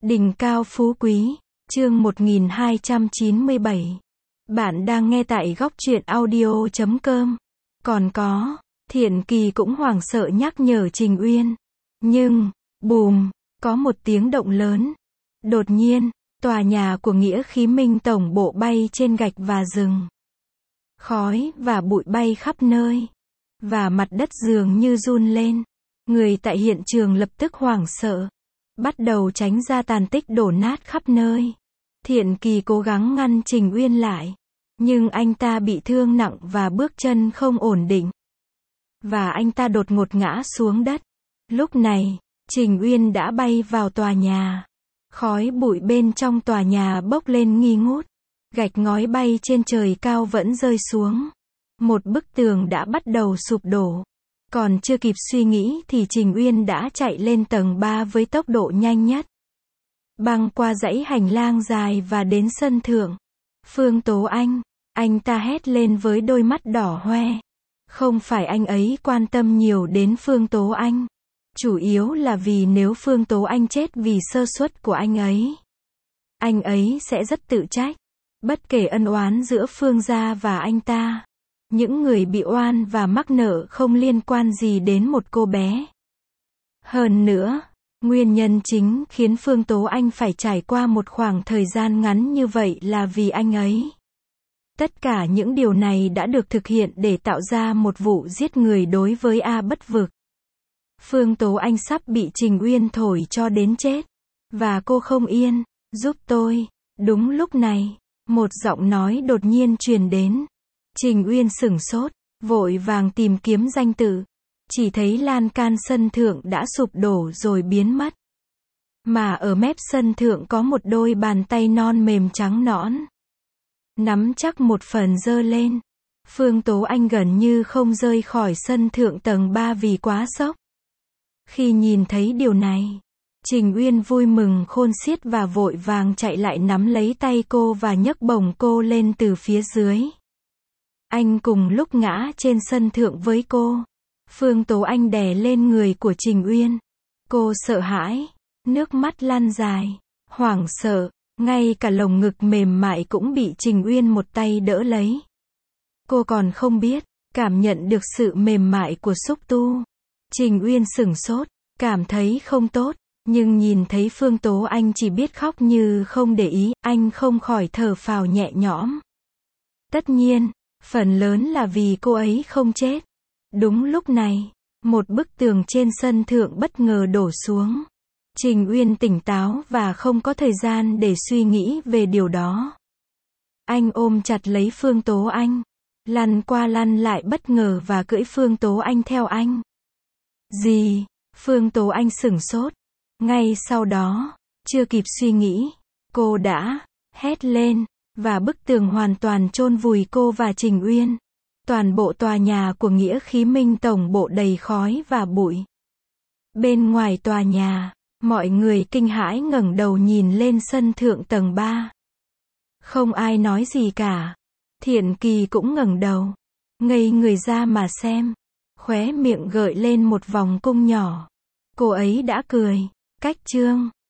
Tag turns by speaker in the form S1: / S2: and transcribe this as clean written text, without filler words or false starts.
S1: Đỉnh cao phú quý, chương 1297. Bạn đang nghe tại góc truyện audio.com. Còn có, Thiện Kỳ cũng hoảng sợ nhắc nhở Trình Uyên. Nhưng, bùm, có một tiếng động lớn. Đột nhiên, tòa nhà của Nghĩa Khí Minh tổng bộ bay trên gạch và rừng. Khói và bụi bay khắp nơi. Và mặt đất dường như run lên. Người tại hiện trường lập tức hoảng sợ. Bắt đầu tránh ra tàn tích đổ nát khắp nơi. Thiện Kỳ cố gắng ngăn Trình Uyên lại. Nhưng anh ta bị thương nặng và bước chân không ổn định. Và anh ta đột ngột ngã xuống đất. Lúc này, Trình Uyên đã bay vào tòa nhà. Khói bụi bên trong tòa nhà bốc lên nghi ngút. Gạch ngói bay trên trời cao vẫn rơi xuống. Một bức tường đã bắt đầu sụp đổ. Còn chưa kịp suy nghĩ thì Trình Uyên đã chạy lên tầng 3 với tốc độ nhanh nhất. Băng qua dãy hành lang dài và đến sân thượng. Phương Tố anh ta hét lên với đôi mắt đỏ hoe. Không phải anh ấy quan tâm nhiều đến Phương Tố Anh. Chủ yếu là vì nếu Phương Tố Anh chết vì sơ suất của anh ấy sẽ rất tự trách. Bất kể ân oán giữa Phương gia và anh ta. Những người bị oan và mắc nợ không liên quan gì đến một cô bé. Hơn nữa, nguyên nhân chính khiến Phương Tố Anh phải trải qua một khoảng thời gian ngắn như vậy là vì anh ấy. Tất cả những điều này đã được thực hiện để tạo ra một vụ giết người đối với A Bất Vực. Phương Tố Anh sắp bị Trình Uyên thổi cho đến chết. Và cô không yên, giúp tôi. Đúng lúc này, một giọng nói đột nhiên truyền đến. Trình Uyên sửng sốt, vội vàng tìm kiếm danh tự. Chỉ thấy lan can sân thượng đã sụp đổ rồi biến mất. Mà ở mép sân thượng có một đôi bàn tay non mềm trắng nõn. Nắm chắc một phần giơ lên. Phương Tố Anh gần như không rơi khỏi sân thượng tầng 3 vì quá sốc. Khi nhìn thấy điều này, Trình Uyên vui mừng khôn xiết và vội vàng chạy lại nắm lấy tay cô và nhấc bổng cô lên từ phía dưới. Anh cùng lúc ngã trên sân thượng với cô. Phương Tố Anh đè lên người của Trình Uyên. Cô sợ hãi, nước mắt lăn dài, hoảng sợ, ngay cả lồng ngực mềm mại cũng bị Trình Uyên một tay đỡ lấy. Cô còn không biết, cảm nhận được sự mềm mại của xúc tu. Trình Uyên sửng sốt, cảm thấy không tốt, nhưng nhìn thấy Phương Tố Anh chỉ biết khóc như không để ý, anh không khỏi thở phào nhẹ nhõm. Tất nhiên, phần lớn là vì cô ấy không chết. Đúng lúc này, một bức tường trên sân thượng bất ngờ đổ xuống. Trình Uyên tỉnh táo và không có thời gian để suy nghĩ về điều đó. Anh ôm chặt lấy Phương Tố Anh, lăn qua lăn lại bất ngờ và cưỡi Phương Tố Anh theo anh. Gì? Phương Tố Anh sửng sốt. Ngay sau đó, chưa kịp suy nghĩ, cô đã hét lên, và bức tường hoàn toàn chôn vùi cô và Trình Uyên. Toàn bộ tòa nhà của Nghĩa Khí Minh tổng bộ đầy khói và bụi. Bên ngoài tòa nhà, mọi người kinh hãi ngẩng đầu nhìn lên sân thượng tầng 3. Không ai nói gì cả. Thiện Kỳ cũng ngẩng đầu, ngây người ra mà xem. Khóe miệng gợi lên một vòng cung nhỏ. Cô ấy đã cười. Cách chương